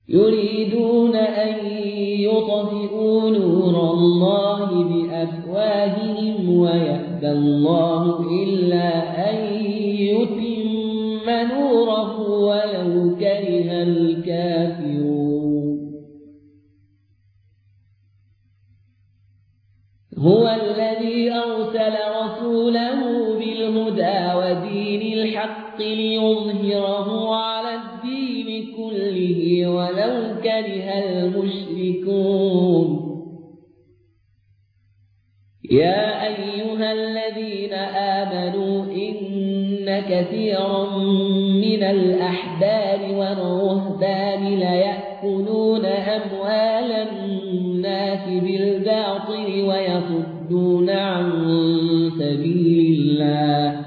يريدون أن يطفئوا نور الله بأفواههم ويأبى الله إلا أن يتم نوره ولو كره الكافرون. هو الذي أرسل رسوله بالهدى ودين الحق ليظهره على الدين كله ولو كره المشركون. يا أيها الذين آمنوا إن كثيرا من الأحبار والرهبان ليأكلون أموال الناس بالباطل ويصدون عن سبيل الله.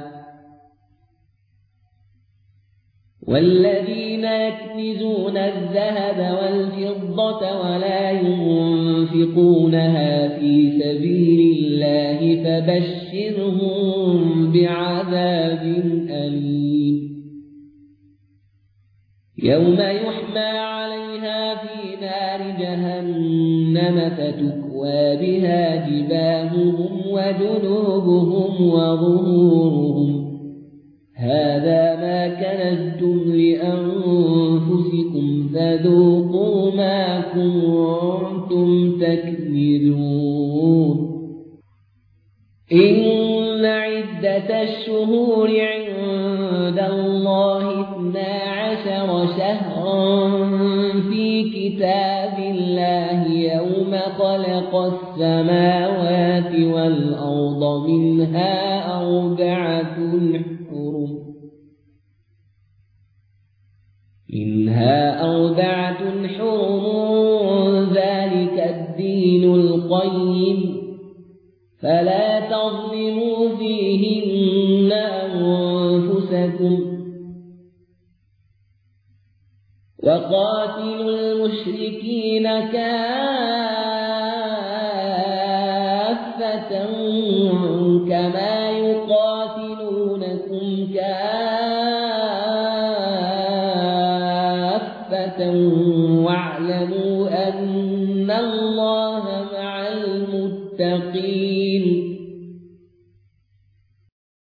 والذين يكنزون الذهب والفضة ولا ينفقونها في سبيل الله فبشرهم بعذاب أليم. يوم يحمى عليها في نار جهنم فتكوى بها جباههم وجنوبهم وظهورهم هذا ما كنزتم لأنفسكم فذوقوا ما كنتم تكنزون. إن عدة الشهور عند الله 12 شهرا في كتاب الله يوم خلق السماوات والأرض منها 4 حرم ذلك الدين القيم فلا تظلموا فيهن أنفسكم وقاتلوا المشركين كافة كما يقاتلونكم كافة واعلموا أن الله مع المتقين.